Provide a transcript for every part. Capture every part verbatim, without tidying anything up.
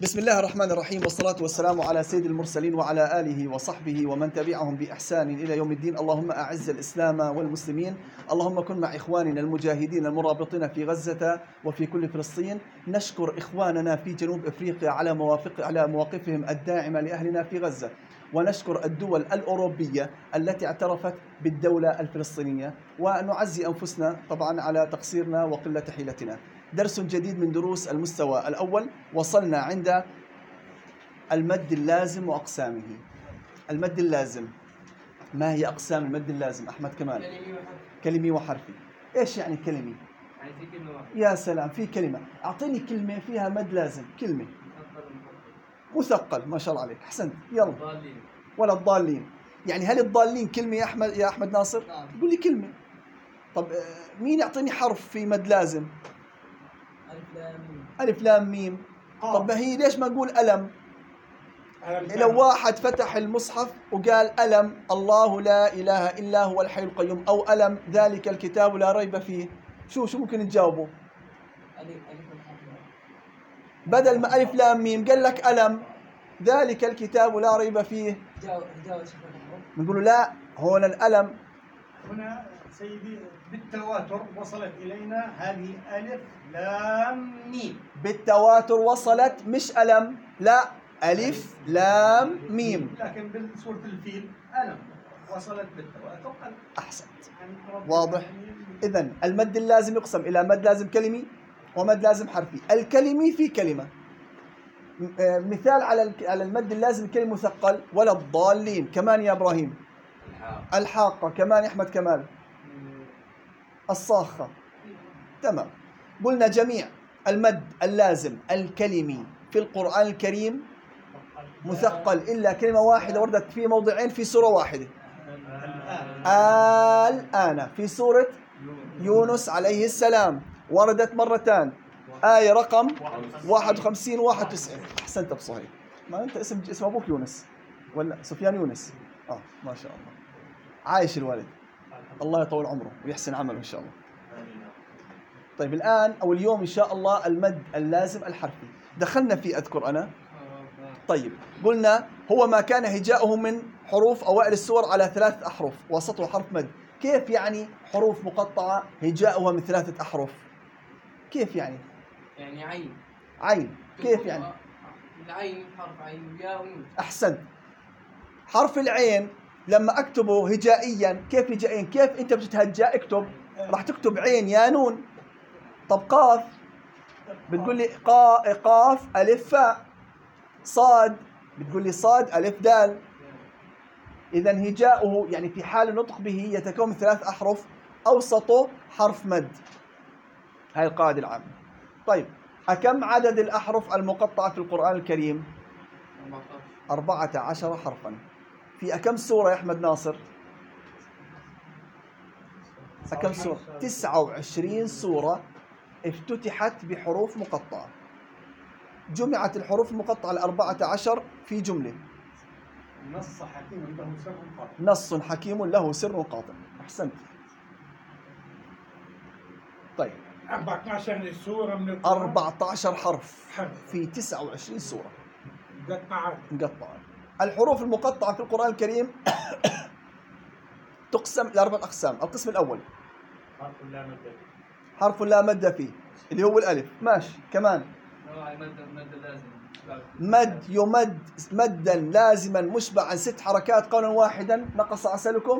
بسم الله الرحمن الرحيم، والصلاة والسلام على سيد المرسلين وعلى آله وصحبه ومن تبعهم بإحسان إلى يوم الدين. اللهم أعز الإسلام والمسلمين، اللهم كن مع إخواننا المجاهدين المرابطين في غزة وفي كل فلسطين. نشكر إخواننا في جنوب إفريقيا على موافق على مواقفهم الداعمة لأهلنا في غزة، ونشكر الدول الأوروبية التي اعترفت بالدولة الفلسطينية، ونعزي أنفسنا طبعا على تقصيرنا وقلة حيلتنا. درس جديد من دروس المستوى الأول. وصلنا عند المد اللازم وأقسامه. المد اللازم، ما هي أقسام المد اللازم أحمد كمال؟ كلمي وحرفي. إيش يعني كلمي؟ يعني في كلمة واحدة. يا سلام، في كلمة. أعطيني كلمة فيها مد لازم. كلمة مثقل. ما شاء الله عليك، أحسنت. يلا. الضالين. ولا الضالين. يعني هل الضالين كلمة يا أحمد يا أحمد ناصر؟ نعم. قول لي كلمة. طب مين يعطيني حرف في مد لازم؟ ألف لام ميم. ألف لام ميم. آه. طب ما هي ليش ما نقول ألم؟ ألم لو واحد فتح المصحف وقال ألم الله لا إله إلا هو الحي القيوم، أو ألم ذلك الكتاب لا ريب فيه، شو شو ممكن تجاوبه؟ ألف ألف الحرف. بدل ما ألف لام ميم قال لك ألم ذلك الكتاب لا ريب فيه، جاوب جاوب شوف الحروف. نقول له لا، هون الألم هنا سيدي بالتواتر وصلت إلينا هذه ألف لام ميم. بالتواتر وصلت، مش ألم، لا، ألف لام ميم. لكن بسورة الفيل ألم وصلت بالتواتر ألم. أحسنت. عن رب واضح. العالمين. إذن المد اللازم يقسم إلى مد لازم كلمي ومد لازم حرفي. الكلمي في كلمة. م- آه، مثال على الك- على المد اللازم كلمة مثقل، ولا الضالين. كمان يا إبراهيم. الحاء. الحاقة. كمان يا أحمد كمال. الصاخة. تمام. قلنا جميع المد اللازم الكلمي في القرآن الكريم مثقل إلا كلمة واحدة وردت في موضعين في سورة واحدة. الآن في سورة يونس عليه السلام وردت مرتان، آية رقم واحد وخمسين وواحد وتسعين. أحسنت أبو صهيب. ما أنت اسم اسم أبوك يونس ولا سفيان يونس؟ آه ما شاء الله. عايش الوالد، الله يطول عمره ويحسن عمله إن شاء الله. طيب الآن أو اليوم إن شاء الله المد اللازم الحرفي. دخلنا في أذكر أنا. طيب قلنا هو ما كان هجاؤه من حروف أوائل السور على ثلاثة أحرف وسطه حرف مد. كيف يعني حروف مقطعة هجاؤها من ثلاثة أحرف؟ كيف يعني؟ يعني عين. عين. كيف يعني؟ العين حرف عين وياء ونون. أحسنت. حرف العين لما أكتبه هجائيا، كيف هجائيا؟ كيف أنت بتتهجى اكتب؟ راح تكتب عين يا نون. طب قاف بتقول لي قا قاف ألف فاء. صاد بتقول لي صاد ألف دال. إذا هجاؤه يعني في حال النطق به يتكون من ثلاث أحرف أوسطه حرف مد. هاي القاعدة العامة. طيب أكم عدد الأحرف المقطعة في القرآن الكريم؟ أربعة عشر حرفا. في أكم سورة يا أحمد ناصر؟ أكم سورة؟ تسعة وعشرين سورة افتتحت بحروف مقطعة. جمعت الحروف المقطعة الأربعة عشر في جملة. نص حكيم له سر قاطع. نص حكيم له سر قاطع. أحسنت. طيب أربعة عشر سورة من القرآن. أربعة عشر حرف حرف. في تسعة وعشرين سورة قطعت. مقطعة. الحروف المقطعة في القرآن الكريم تقسم لأربع أقسام. القسم الأول حرف لا مد فيه. حرف لا مد فيه اللي هو الألف. ماشي. كمان نوع مد مد لازم. مد يمد مدا لازما مشبعا ست حركات قولا واحدا. نقص عسلكم.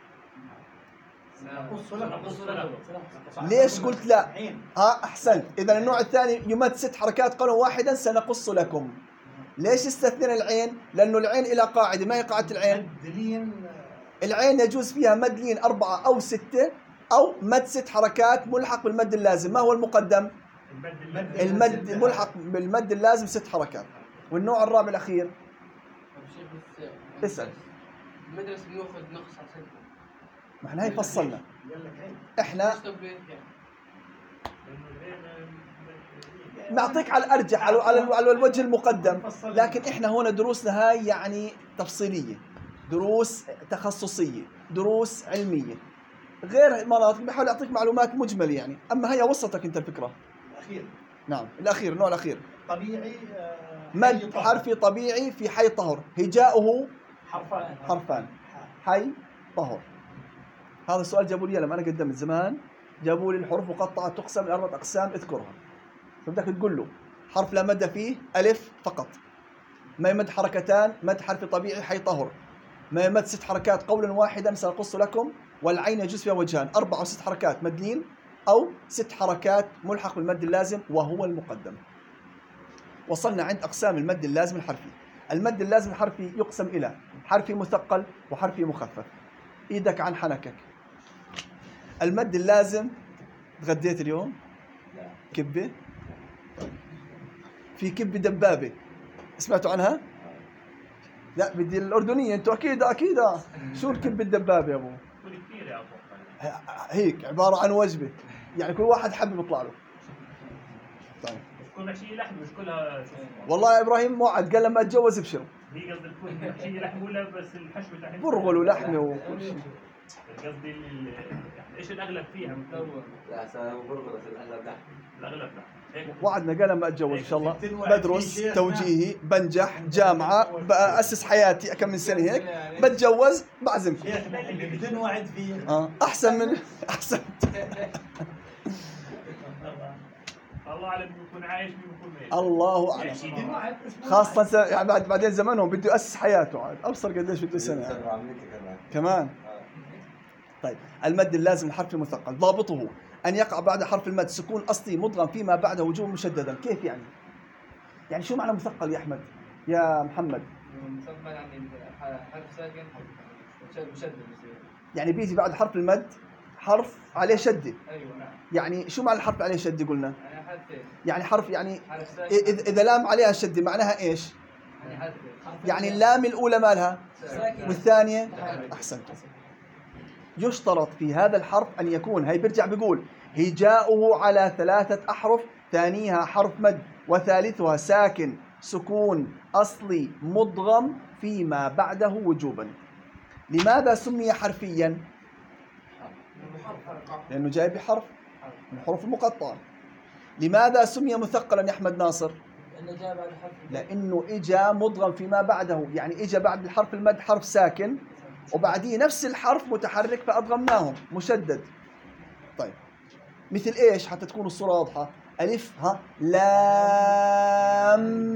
نقص له. نقص له. ليش قلت لا؟ عين. ها أحسنت. إذا النوع الثاني يمد ست حركات قولا واحدا سنقص لكم. ليش استثنينا العين؟ لأنه العين إلى قاعدة. ما هي قاعدة العين؟ مدلين. العين يجوز فيها مد لين أربعة أو ستة، أو مد ست حركات ملحق بالمد اللازم. ما هو المقدم؟ المد ملحق بالمد اللازم ست حركات. والنوع الرابع الأخير اسأل. المدرسة بناخذ نقص على سنة. ما احنا هي فصلنا. قال لك عين. احنا يعني. نعطيك على الأرجح على على على الوجه المقدم، لكن احنا هنا دروسنا هاي يعني تفصيلية، دروس تخصصية، دروس علمية. غير مناطق بحاول أعطيك معلومات مجملة يعني. أما هي وصلتك أنت الفكرة. الأخير. نعم الأخير، النوع الأخير. طبيعي آه، مد حي طهر. حرفي طبيعي في حي طهر، هجاؤه حرفان حرفان، حي طهر. هذا السؤال جابوا لي لما انا قدمت زمان، جابوا لي الحروف مقطعه تقسم لاربعه اقسام اذكرها، فبدك تقول له حرف لا مد فيه الف فقط، ما يمد حركتان مد حرفي طبيعي حي طهر، ما يمد ست حركات قولا واحدا سأقص لكم، والعين يجوز فيها وجهان، اربع او ست حركات مد لين او ست حركات ملحق بالمد اللازم وهو المقدم. وصلنا عند اقسام المد اللازم الحرفي. المد اللازم الحرفي يقسم الى حرفي مثقل وحرفي مخفف. ايدك عن حنكك. المد اللازم، تغديت اليوم؟ لا. كبه؟ في كبه دبابه، سمعتوا عنها؟ لا بدي الاردنيه، انتوا اكيد اكيد شو الكبه الدبابه يا ابو؟ كثير يا ابو. هيك عباره عن وجبه، يعني كل واحد حب يطلع له. طيب تكون محشيه لحم مش كلها شو اسمه. والله يا ابراهيم موعد قال لما اتجوز ابشروا. هي قصدي تكون محشيه لحم ولا بس الحشو تحت؟ برغل ولحمه وكل شيء. قصدي ال- يعني ايش الاغلب فيها؟ لا سلام برغل بس الاغلب لحم. الاغلب لحم. هيك وعدنا قال لما اتجوز ان شاء الله بتنوعد بدرس في شيخنا. توجيهي بنجح جامعه باسس حياتي كم من سنه هيك بتجوز بعزمكم. شيخنا اللي بتنوعد فيه اه احسن من احسن. الله اعلم مين بيكون عايش مين بيكون ميت. الله اعلم. بتنوعد بس مو خاصه س- يعني بعد بعدين زمانهم بده ياسس حياته عاد ابصر قديش بده سنه يعني. سبعة أمريكا كمان. كمان. طيب المد اللازم الحرف المثقل ضابطه ان يقع بعد حرف المد سكون اصلي مدغم فيما بعده وجوبا مشددا. كيف يعني؟ يعني شو معنى مثقل يا احمد؟ يا محمد؟ مثقل يعني حرف ساكن مشدد مشدد بصير. يعني بيجي بعد حرف المد حرف عليه شده. ايوه نعم. يعني شو معنى الحرف عليه شده قلنا؟ يعني حرفين. يعني حرف يعني حرف ساكن. إذا إذا لام عليها شده معناها ايش؟ يعني حرفين. يعني اللام الاولى مالها ساكن. والثانيه احسنتم. يشترط في هذا الحرف ان يكون، هي بيرجع بيقول هجاؤه على ثلاثه احرف، ثانيها حرف مد وثالثها ساكن سكون اصلي مدغم فيما بعده وجوبا. لماذا سمي حرفيا؟ لانه جاي بحرف من الحروف المقطعه. لماذا سمي مثقلا يا احمد ناصر؟ لانه جاء بعد حرف. لانه اجى مدغم فيما بعده، يعني اجى بعد الحرف المد حرف ساكن وبعديه نفس الحرف متحرك فادغمناهم مشدد. طيب مثل ايش حتى تكون الصوره واضحه؟ الف ها لام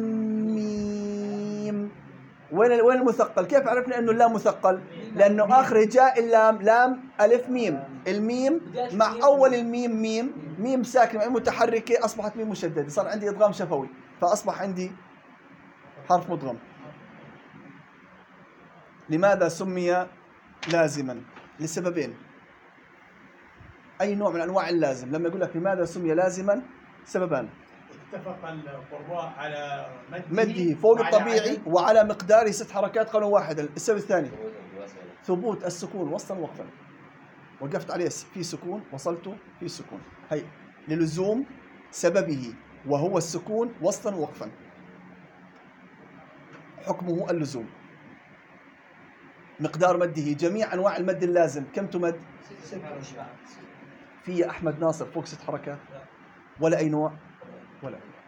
ميم. وين وين المثقل؟ كيف عرفنا انه اللام مثقل؟ لانه اخر جاء اللام لام الف ميم، الميم مع اول الميم ميم، ميم ساكنه مع متحركه اصبحت ميم مشدده، صار عندي ادغام شفوي فاصبح عندي حرف مدغم. لماذا سمي لازما؟ لسببين. اي نوع من انواع اللازم لما يقول لك لماذا سمي لازما سببان. اتفق القراء على مده مده فوق وعلى الطبيعي عدد. وعلى مقداره ست حركات قولا واحدا. السبب الثاني ثبوت السكون وصلا وقفا. وقفت عليه في سكون وصلته في سكون. هي للزوم سببه وهو السكون وصلا ووقفا. حكمه اللزوم. مقدار مده جميع انواع المد اللازم كم تمد؟ في يا احمد ناصر فوق ست حركات؟ ولا اي نوع؟ ولا أي نوع.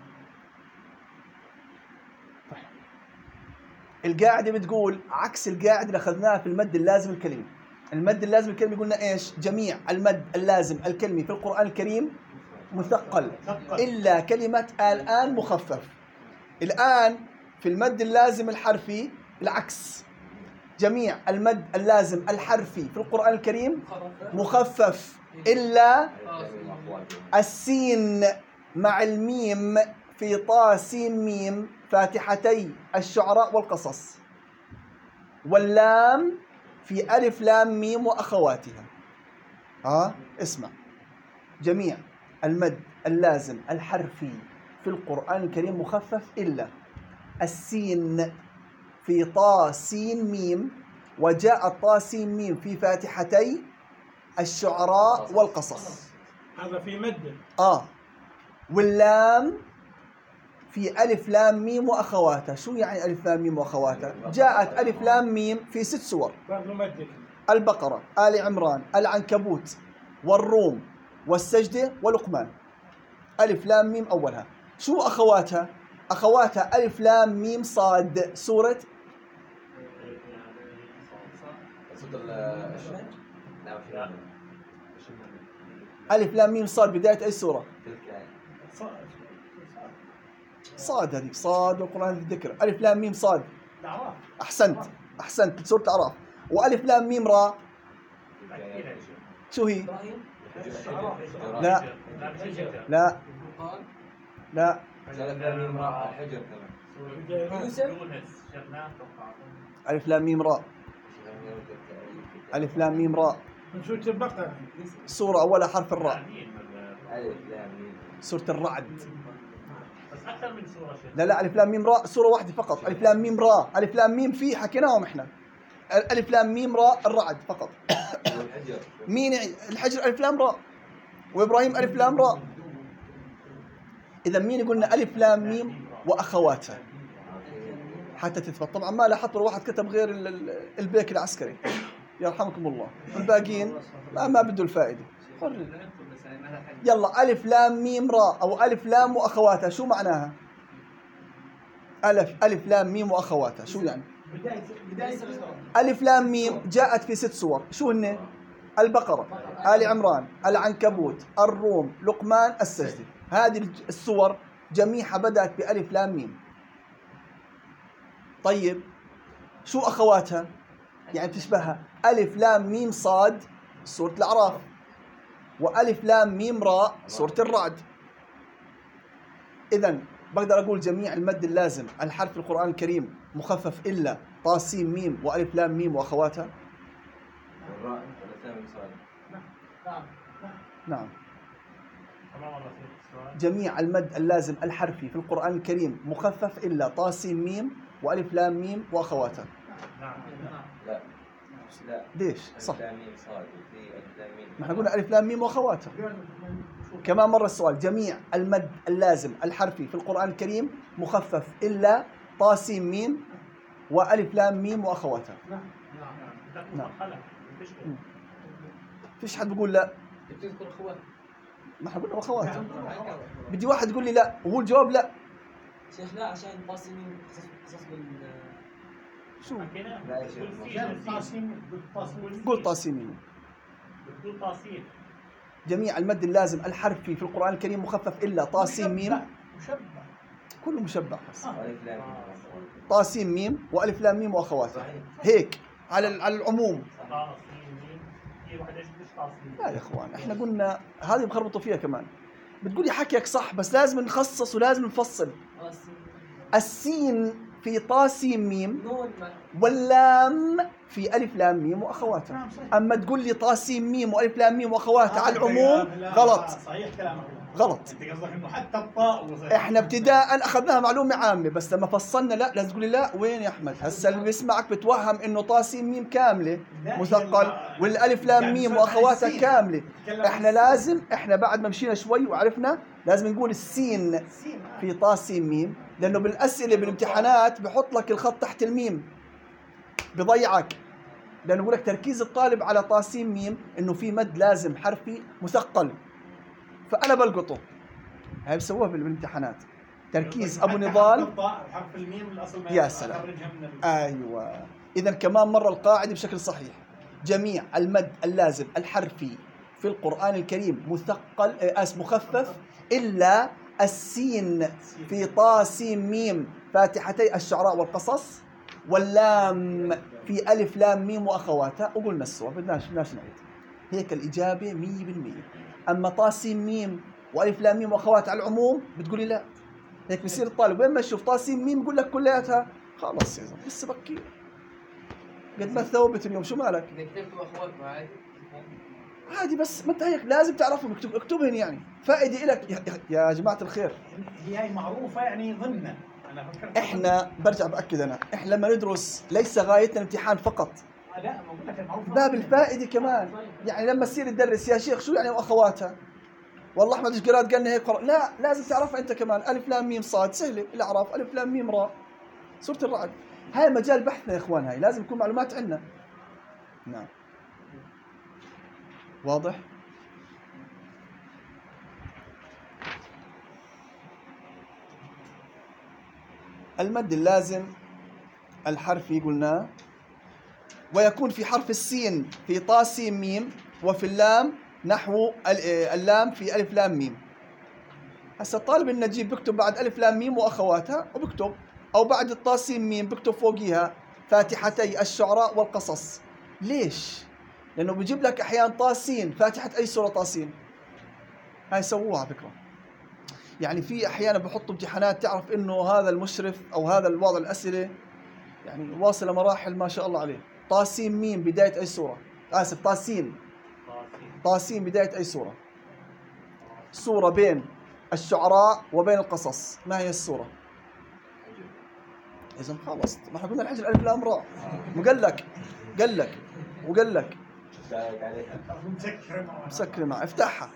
طيب. القاعده بتقول عكس القاعده اللي اخذناها في المد اللازم الكلمي. المد اللازم الكلمي قلنا ايش؟ جميع المد اللازم الكلمي في القران الكريم مثقل الا كلمه الان مخفف. الان في المد اللازم الحرفي العكس، جميع المد اللازم الحرفي في القرآن الكريم مخفف إلا السين مع الميم في طا سين ميم فاتحتي الشعراء والقصص، واللام في ألف لام ميم وأخواتها. ها اسمع، جميع المد اللازم الحرفي في القرآن الكريم مخفف إلا السين في طا سين ميم، وجاء طا سين ميم في فاتحتي الشعراء والقصص. هذا في مد. آه واللام في ألف لام ميم وأخواتها. شو يعني ألف لام ميم وأخواتها؟ جاءت ألف لام ميم في ست سور: برضه مد. البقرة، آل عمران، العنكبوت، والروم، والسجدة، ولقمان. ألف لام ميم أولها. شو أخواتها؟ أخواتها ألف لام ميم صاد سورة صوت ال لا مش لا. ألف لام ميم صاد بداية أي سورة؟ تلك آية. صاد هذيك صاد والقرآن الذكر. ألف لام ميم صاد الأعراف. أحسنت أحسنت سورة الأعراف. وألف لام ميم را شو هي؟ لا لا لا ألف لام ميم راء الحجر كمان. يونس شفناه توقع. ألف لام ميم را ألف لام ميم را من سورة البقرة. سورة أولها حرف الراء. ألف لام ميم. سورة الرعد. بس اكثر من سوره شيخ. لا لا ألف لام ميم راء سورة واحدة فقط. ألف لام ميم راء. ألف لام ميم في حكيناهم إحنا. ألف لام ميم راء الرعد فقط. والحجر. مين يع- الحجر ألف لام راء وإبراهيم ألف لام راء. إذا مين قلنا ألف لام ميم وأخواتها حتى تثبت. طبعا ما لاحظت ولا واحد كتب غير ال- ال- البيك العسكري يرحمكم الله. الباقيين ما, ما بدوا الفائدة. خرج. يلا ألف لام ميم راء أو ألف لام وأخواتها شو معناها؟ ألف ألف لام ميم وأخواتها شو يعني؟ بداية بداية ألف لام ميم جاءت في ست سور شو هن؟ البقرة، آل عمران، العنكبوت، الروم، لقمان، السجدة. هذه السور جميعها بدأت بألف لام ميم. طيب شو أخواتها؟ يعني تشبهها ألف لام ميم صاد سورة الأعراف، وألف لام ميم راء سورة الرعد. إذن بقدر أقول جميع المد اللازم الحرف القرآن الكريم مخفف إلا طا سين ميم وألف لام ميم وأخواتها. والراء ألف لام ميم صاد. نعم كمان مره في السؤال. جميع المد اللازم الحرفي في القرآن الكريم مخفف إلا طا سين ميم وألف لام ميم وأخواتها. نعم. لا لا. ليش؟ صح. ألف لام ميم صاد وفي ألف لام ميم. ما احنا قلنا ألف لام ميم وأخواتها. كمان مرة السؤال جميع المد اللازم الحرفي في القرآن الكريم مخفف إلا طا سين ميم وألف لام ميم وأخواتها. نعم. نعم. مرحله تشبه. مم. فيش حد بيقول لا. بتذكر اخوات ما احنا قلنا وأخواتها. بدي واحد يقول لي لا وهو الجواب لا. شيخ لا عشان طاسمين قصص بال شو؟ حكينا. لا يا شيخ. جاب طاسين بالطاسين. قول طا سين ميم. بتقول تاصيل. جميع المد اللازم الحرفي في القرآن الكريم مخفف إلا طا سين ميم. مشبع. كله مشبع بس. ألف لام ميم. طا سين ميم وألف لام ميم وأخواتها. هيك على على العموم. تاصيل مين؟ في واحد ايش مش تاصيل. لا يا اخوان احنا قلنا هذه بخربطوا فيها كمان. بتقولي حكيك صح بس لازم نخصص ولازم نفصل. السين في طا سين ميم نون واللام في ألف لام ميم وأخواتها. أما تقول لي طا سين ميم وألف لام ميم وأخواتها على العموم غلط. صحيح كلامك. غلط. انت قصدك انه حتى الطاء احنا ابتداء اخذناها معلومه عامه بس لما فصلنا لا لازم تقول لي لا وين يا احمد هسه اللي بيسمعك بتوهم انه طا سين ميم كامله مثقل والالف لام ميم واخواتها كامله. احنا لازم احنا بعد ما مشينا شوي وعرفنا لازم نقول السين في طا سين ميم لانه بالاسئله بالامتحانات بحط لك الخط تحت الميم بضيعك لانه بقول لك تركيز الطالب على طا سين ميم انه في مد لازم حرفي مثقل فانا بلقطه. هاي بسووها بالامتحانات تركيز ابو نضال. حرف الميم الاصل ما يا سلام. أخرجها من ال- ايوه اذا كمان مره القاعده بشكل صحيح جميع المد اللازم الحرفي في القران الكريم مثقل اس مخفف الا السين في طا سين ميم فاتحتي الشعراء والقصص واللام في الف لام ميم واخواتها. وقلنا السور بدناش بدناش نعيد. هيك الاجابه مية بالمية. اما طا سين ميم والف لام ميم واخواتها على العموم بتقولي لا. هيك بصير الطالب وين ما يشوف طا سين ميم بقول لك كلياتها خلاص يا زلمه لسه بكير قد ما ثوبت اليوم شو مالك؟ اذا كتبتوا اخوات معي عادي بس ما انت هيك لازم تعرفهم اكتب اكتبهن يعني فائده لك يا, يا جماعه الخير. هي هي معروفه يعني ضمنا. انا فكرت احنا برجع باكد انا احنا لما ندرس ليس غايتنا الامتحان فقط لا ما بقول لك المعروفه باب الفائده كمان. يعني لما تصير تدرس يا شيخ شو يعني واخواتها والله احمد ايش قرات قالنا هيك قرأ. لا لازم تعرفها انت كمان. الف لام ميم صاد سهله الاعراف الف لام ميم راء سوره الرعد. هاي مجال بحثنا يا اخوان. هاي لازم يكون معلومات عندنا. نعم واضح. المد اللازم الحرفي قلناه، ويكون في حرف السين في طا سين ميم، وفي اللام نحو اللام في ألف لام ميم. هسا الطالب النجيب بكتب بعد ألف لام ميم وأخواتها وبكتب، أو بعد الطا سين ميم بكتب فوقيها فاتحتي الشعراء والقصص. ليش؟ لأنه بيجيب لك أحيانا طا سين فاتحة أي سورة طا سين. هاي سووها فكرة. يعني في أحيانا بحطوا امتحانات تعرف إنه هذا المشرف أو هذا الوضع الأسئلة يعني واصل مراحل ما شاء الله عليه. طا سين ميم بداية أي سورة؟ آسف طا سين طا سين بداية أي سورة؟ سورة بين الشعراء وبين القصص، ما هي السورة؟ إذا خلصت، ما احنا قلنا الحجر ألف لام راء. وقال لك قال لك وقال لك مسكر معه افتحها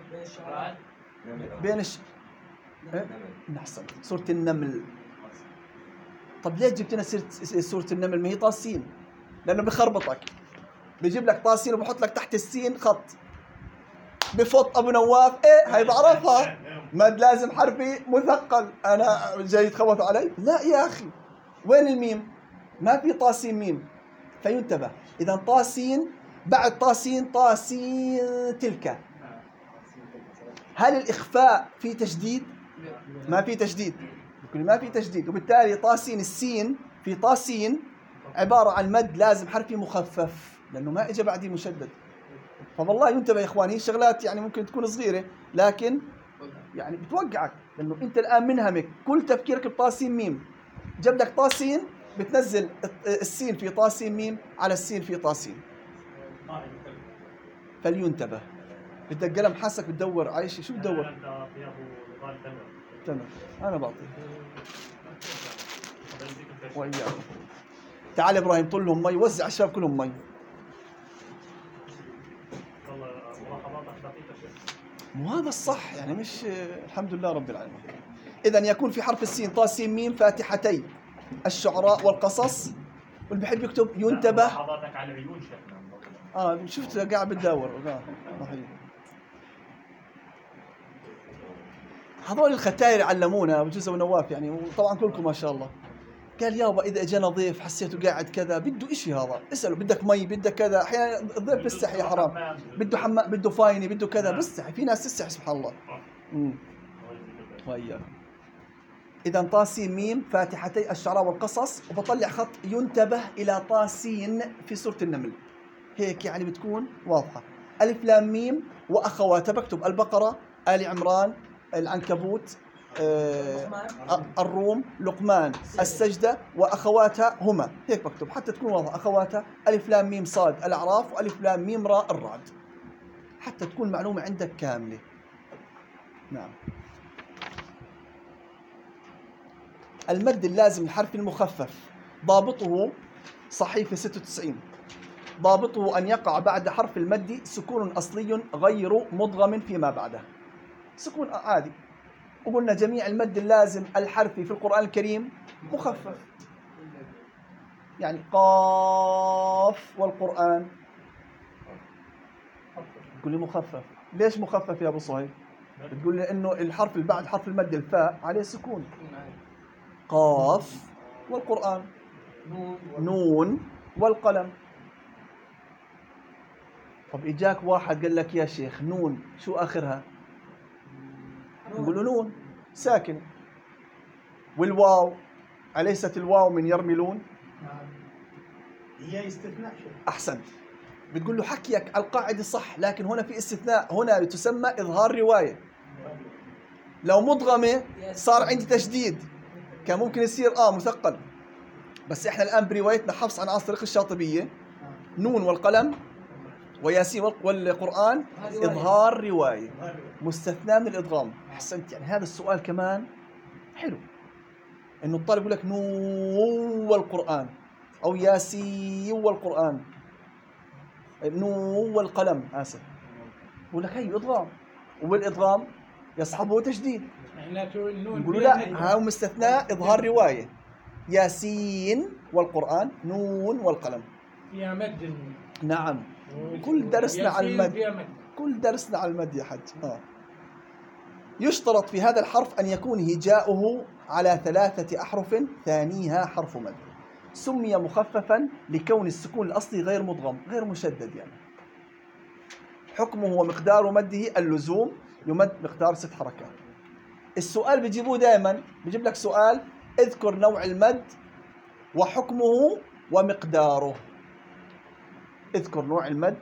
بين الش... إيه؟ نحسن سورة النمل. طب ليش جبت لنا سورة النمل؟ ما هي طاسين، لأنه بخربطك، بيجيب لك طاسين وبحط لك تحت السين خط، بفوت أبو نواف. إيه هاي بعرفها، مد لازم حرفي مثقل. أنا جاي يتخوف علي؟ لا يا أخي، وين الميم؟ ما في طاسين ميم، فينتبه. إذا طاسين بعد طاسين طاسين تلك. هل الإخفاء في تشديد؟ ما في تشديد، بكل ما في تشديد، وبالتالي طاسين السين في طاسين عبارة عن مد لازم حرفي مخفف، لأنه ما إجا بعدي مشدد. فوالله ينتبه يا إخواني، شغلات يعني ممكن تكون صغيرة لكن يعني بتوقعك، لأنه أنت الآن منهمك كل تفكيرك بطاسين ميم. جاب لك طاسين بتنزل السين في طاسين ميم على السين في طاسين. فلينتبه. بدك قلم حاسك بتدور عايشة، شو بتدور؟ تمام أنا بعطيك وإياكم. تعال إبراهيم طل لهم مي، وزع الشباب كلهم مي. مو هذا الصح يعني، مش الحمد لله رب العالمين. إذن يكون في حرف السين طا سين ميم فاتحتي الشعراء والقصص. واللي بحب يكتب ينتبه. حضرتك على العيون شفنا. اه شفت قاعد بتدور. هذول الختاير علمونا بجوز ونواف يعني، وطبعا كلكم ما شاء الله. قال يابا اذا اجانا ضيف حسيته قاعد كذا بده اشي، هذا اساله بدك مي بدك كذا. احيانا الضيف بيستحي، حرام، بده حمام بده فايني بده كذا، بيستحي. في ناس تستحي سبحان الله. امم وإياكم. اذا طاسين ميم فاتحتي الشعراء والقصص، وبطلع خط ينتبه الى طاسين في سورة النمل، هيك يعني بتكون واضحة. ألف لام ميم وأخواتها بكتب البقرة، آل عمران، العنكبوت، آه الروم، لقمان، السجدة وأخواتها هما، هيك بكتب حتى تكون واضحة. أخواتها ألف لام ميم صاد الأعراف، وألف لام ميم راء الرعد، حتى تكون معلومة عندك كاملة. نعم. المد اللازم الحرف المخفف ضابطه صحيفة ستة وتسعين. ضابطه أن يقع بعد حرف المد سكون أصلي غير مضغم فيما بعده، سكون عادي. وقلنا جميع المد اللازم الحرفي في القرآن الكريم مخفف، يعني قاف والقرآن تقول لي مخفف. ليش مخفف يا أبو صهيب؟ بتقول لي إنه الحرف اللي بعد حرف المد الفاء عليه سكون. قاف والقرآن، نون والقلم. طب إجاك واحد قال لك يا شيخ نون شو آخرها؟ نقول له نون ساكن. والواو أليست الواو من يرملون؟ هي استثناء شيء. أحسنت. بتقول له حكيك القاعدة صح، لكن هنا في استثناء، هنا تسمى إظهار رواية. لو مضغمة صار عندي تشديد، كان ممكن يصير آه مثقل. بس إحنا الآن بروايتنا حفص عن عاصم الشاطبية، نون والقلم وياسين والقرآن إظهار رواية، مستثنى من الإدغام. أحسنت. يعني هذا السؤال كمان حلو، إنه الطالب يقول لك نون والقرآن أو ياسين والقرآن، نون والقلم آسف، يقول لك هي إدغام، وبالإدغام يصحبه تشديد. يقولوا لا هاو مستثنى إظهار رواية، ياسين والقرآن نون والقلم فيها مد. نعم. كل درسنا على المد، كل درسنا على المد يا حج. آه. يشترط في هذا الحرف أن يكون هجاؤه على ثلاثة أحرف ثانيها حرف مد. سمي مخففا لكون السكون الأصلي غير مدغم غير مشدد يعني. حكمه ومقدار مده اللزوم، يمد مقدار ست حركات. السؤال بيجيبوه دائما، بيجيب لك سؤال اذكر نوع المد وحكمه ومقداره. اذكر نوع المد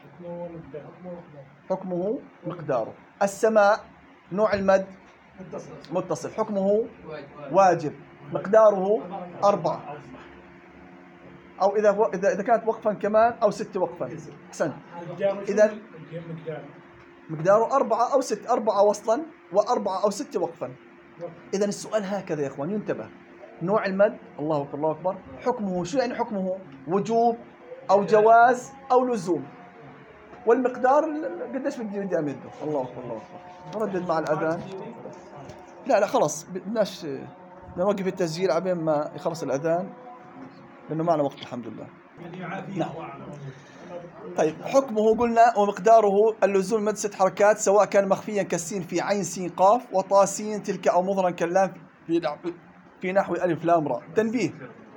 حكمه مقداره. السماء نوع المد متصل، حكمه واجب، مقداره أربعة، أو إذا إذا إذا كانت وقفا كمان أو ست وقفا. أحسنت. إذا مقداره أربعة أو ست، أربعة وصلا وأربعة أو ست وقفا. إذا السؤال هكذا يا إخوان، ينتبه. نوع المد، الله أكبر الله أكبر، حكمه شو يعني؟ حكمه وجوب أو جواز أو لزوم. والمقدار قديش بدي بدي أمده. الله أكبر الله أكبر. نردد مع الأذان. لا لا خلاص بدناش نوقف التسجيل عبين ما يخلص الأذان، لأنه معنا وقت الحمد لله. نعم. طيب حكمه قلنا ومقداره اللزوم مد ست حركات، سواء كان مخفيا كالسين في عين سين قاف وطا سين تلك، أو مظهرا كاللام في في نحو ألف لام راء. تنبيه: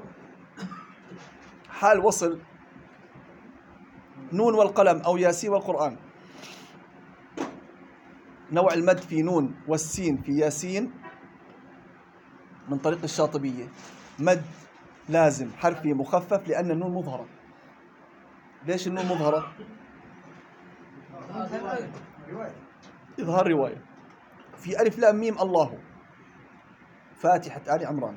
حال وصل نون والقلم أو ياسين والقرآن. نوع المد في نون والسين في ياسين من طريق الشاطبية مد لازم حرفي مخفف، لأن النون مظهرة. ليش النون مظهرة؟ إظهار رواية. في ألف لام ميم الله، فاتحة آل عمران.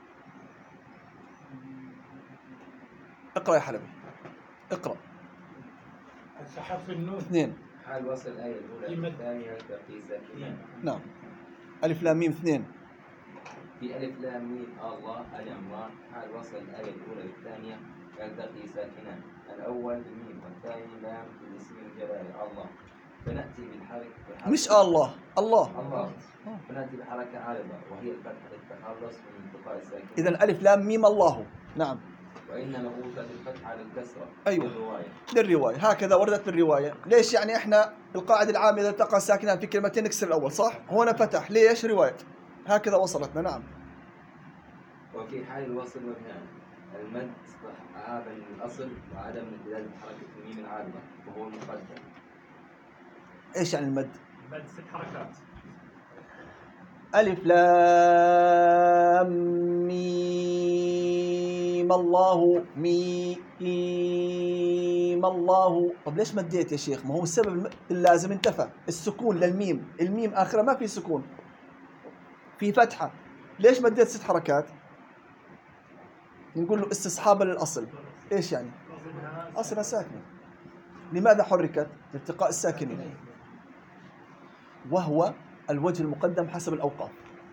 اقرأ يا حلبي، اقرأ. حرف النون اثنين. حال وصل الآية الأولى الثانية ترقي ساكنة. نعم. ألف لام ميم اثنين. في ألف لام ميم الله آل عمران، حال وصل الآية الأولى الثانية يلتقي ساكنان. الأول ميم والثاني لام في الاسم الجلالة الله، فنأتي بالحركة مش الله الله الله فنأتي بحركة عارضة وهي الفتحة للتخلص من انتقاء الساكن. إذا ألف لام ميم الله. نعم. وإنما أوتت الفتحة للكسرة. أيوة. للرواية. للرواية، هكذا وردت بالرواية. ليش يعني إحنا القاعدة العامة إذا التقى ساكنان في كلمتين نكسر الأول، صح؟ هنا فتح، ليش؟ رواية. هكذا وصلتنا. نعم. وفي حال الوصل وبناء المد استحعابا للأصل وعدم دلالة حركة الميم العارضة وهو المقدم. إيش يعني المد؟ المد ست حركات. ألف لام ميم الله ميم الله. طب ليش مديت يا شيخ؟ ما هو السبب اللازم انتفى، السكون للميم، الميم آخرها ما في سكون، في فتحة. ليش مديت ست حركات؟ نقول له استصحابا للأصل. إيش يعني؟ أصلها ساكنة. لماذا حركت؟ لالتقاء الساكنين، وهو الوجه المقدم حسب الأوقاف.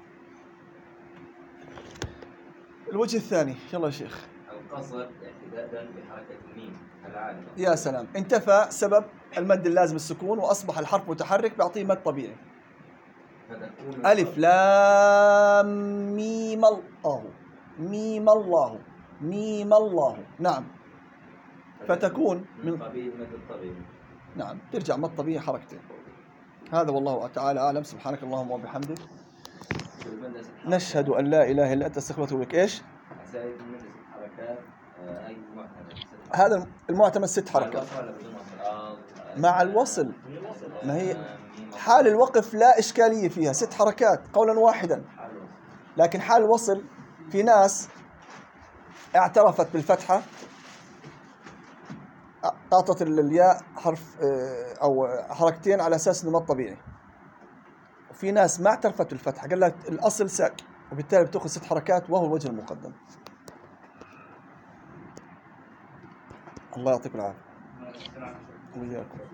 الوجه الثاني، يلا يا شيخ. القصر اعتدادا بحركة الميم العارضة. يا سلام، انتفى سبب المد اللازم السكون وأصبح الحرف متحرك بيعطيه مد طبيعي. فتكون ألف لام ميم الله ميم الله ميم الله. نعم. فتكون من من قبيل مد الطبيعي. نعم، ترجع مد طبيعي حركتين. هذا والله تعالى أعلم. سبحانك اللهم وبحمدك، نشهد أن لا إله إلا أنت، استغفرك وأتوب إليك. إيش؟ زائد من ست حركات. آه، أي معتمد. هذا المعتمد ست حركات مع الوصل. ما هي حال الوقف لا إشكالية فيها، ست حركات قولا واحدا. لكن حال الوصل في ناس اعترفت بالفتحة، أعطت الياء حرف أو حركتين على أساس إنه مد طبيعي، وفي ناس ما اعترفت بالفتحة، قال لها الأصل ساك، وبالتالي بتأخذ ست حركات وهو الوجه المقدم. الله يعطيكم العافية. وإياكم.